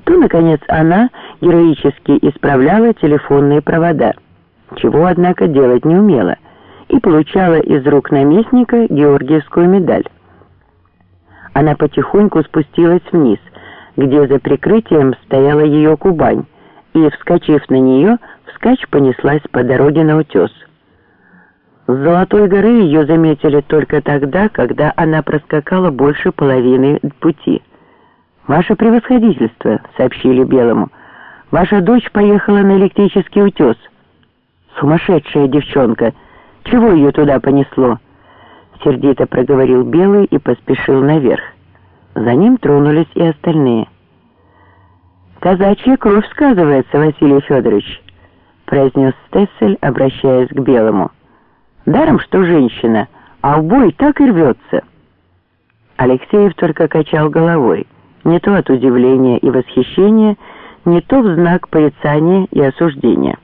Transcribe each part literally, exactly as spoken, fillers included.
то, наконец, она героически исправляла телефонные провода, чего, однако, делать не умела, и получала из рук наместника Георгиевскую медаль. Она потихоньку спустилась вниз, где за прикрытием стояла ее Кубань, и, вскочив на нее, вскачь понеслась по дороге на утес. С Золотой горы ее заметили только тогда, когда она проскакала больше половины пути. «Ваше превосходительство», — сообщили Белому, — «ваша дочь поехала на электрический утес». «Сумасшедшая девчонка! Чего ее туда понесло?» — сердито проговорил Белый и поспешил наверх. За ним тронулись и остальные. «Казачья кровь сказывается, Василий Федорович», — произнес Стессель, обращаясь к Белому. «Даром, что женщина, а в бой так и рвется». Алексеев только качал головой, не то от удивления и восхищения, не то в знак порицания и осуждения.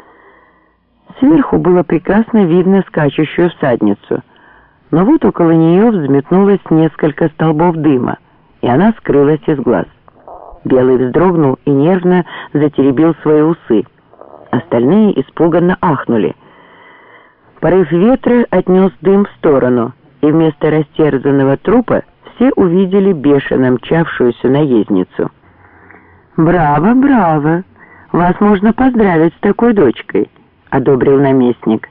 Сверху было прекрасно видно скачущую всадницу, но вот около нее взметнулось несколько столбов дыма, и она скрылась из глаз. Белый вздрогнул и нервно затеребил свои усы. Остальные испуганно ахнули. Порыв ветра отнес дым в сторону, и вместо растерзанного трупа все увидели бешено мчавшуюся наездницу. «Браво, браво! Вас можно поздравить с такой дочкой», — одобрил наместник.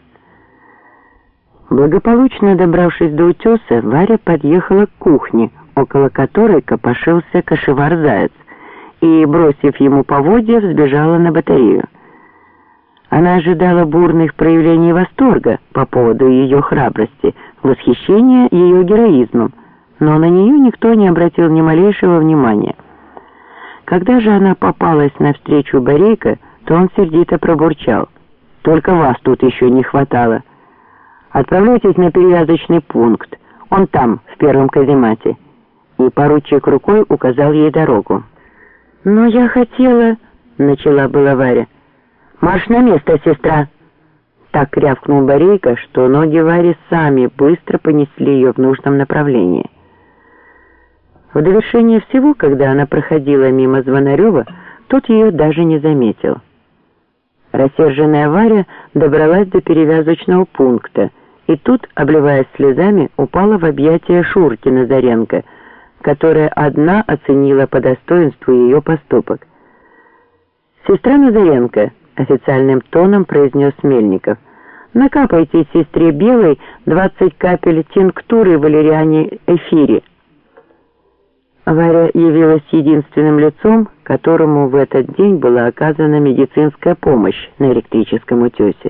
Благополучно добравшись до утеса, Варя подъехала к кухне, около которой копошился кошевар-заяц, и, бросив ему поводья, взбежала на батарею. Она ожидала бурных проявлений восторга по поводу ее храбрости, восхищения ее героизмом, но на нее никто не обратил ни малейшего внимания. Когда же она попалась навстречу Борейко, то он сердито пробурчал: «Только вас тут еще не хватало. Отправляйтесь на перевязочный пункт, он там, в первом каземате». И поручик рукой указал ей дорогу. «Но я хотела...» — начала была Варя. «Марш на место, сестра!» Так рявкнул Борейко, что ноги Вари сами быстро понесли ее в нужном направлении. В довершение всего, когда она проходила мимо Звонарева, тот ее даже не заметил. Рассерженная Варя добралась до перевязочного пункта, и тут, обливаясь слезами, упала в объятия Шурки Назаренко, которая одна оценила по достоинству ее поступок. «Сестра Назаренко», — официальным тоном произнес Мельников, — «накапайте сестре Белой двадцать капель тинктуры валериане эфире». Варя явилась единственным лицом, которому в этот день была оказана медицинская помощь на электрическом утесе.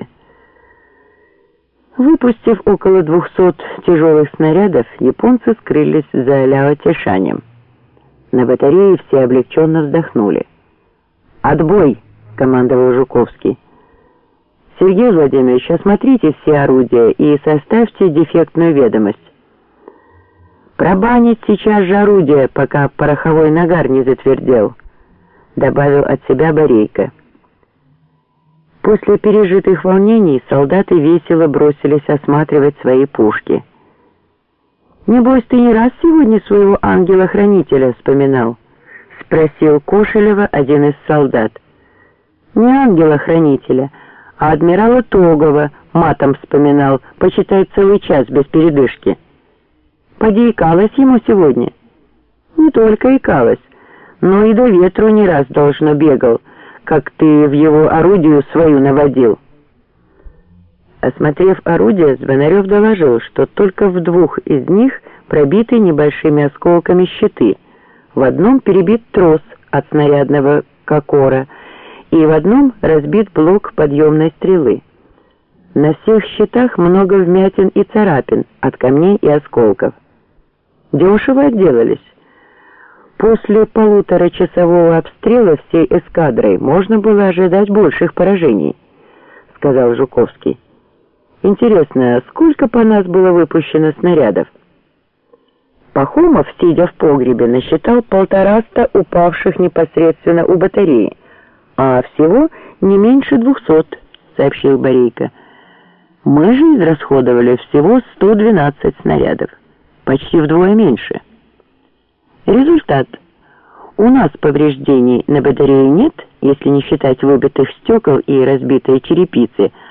Выпустив около двухсот тяжелых снарядов, японцы скрылись за Ляо-Тишанем. На батарее все облегченно вздохнули. «Отбой!» — командовал Жуковский. «Сергей Владимирович, осмотрите все орудия и составьте дефектную ведомость. Пробанить сейчас же орудие, пока пороховой нагар не затвердел», — добавил от себя Борейко. После пережитых волнений солдаты весело бросились осматривать свои пушки. «Небось, ты не раз сегодня своего ангела-хранителя вспоминал?» — спросил Кошелева один из солдат. «Не ангела-хранителя, а адмирала Тогова матом вспоминал, почитай, целый час без передышки. Поди икалась ему сегодня». «Не только икалась, но и до ветру не раз должно бегал, как ты в его орудию свою наводил». Осмотрев орудие, Звонарев доложил, что только в двух из них пробиты небольшими осколками щиты, в одном перебит трос от снарядного кокора, и в одном разбит блок подъемной стрелы. На всех щитах много вмятин и царапин от камней и осколков. Дешево отделались. После полуторачасового обстрела всей эскадрой можно было ожидать больших поражений, сказал Жуковский. «Интересно, сколько по нас было выпущено снарядов?» Пахомов, сидя в погребе, насчитал полтораста упавших непосредственно у батареи, а всего не меньше двухсот, сообщил Борейко. «Мы же израсходовали всего сто двенадцать снарядов, почти вдвое меньше». Результат. у нас повреждений на батарее нет, если не считать выбитых стекол и разбитой черепицы,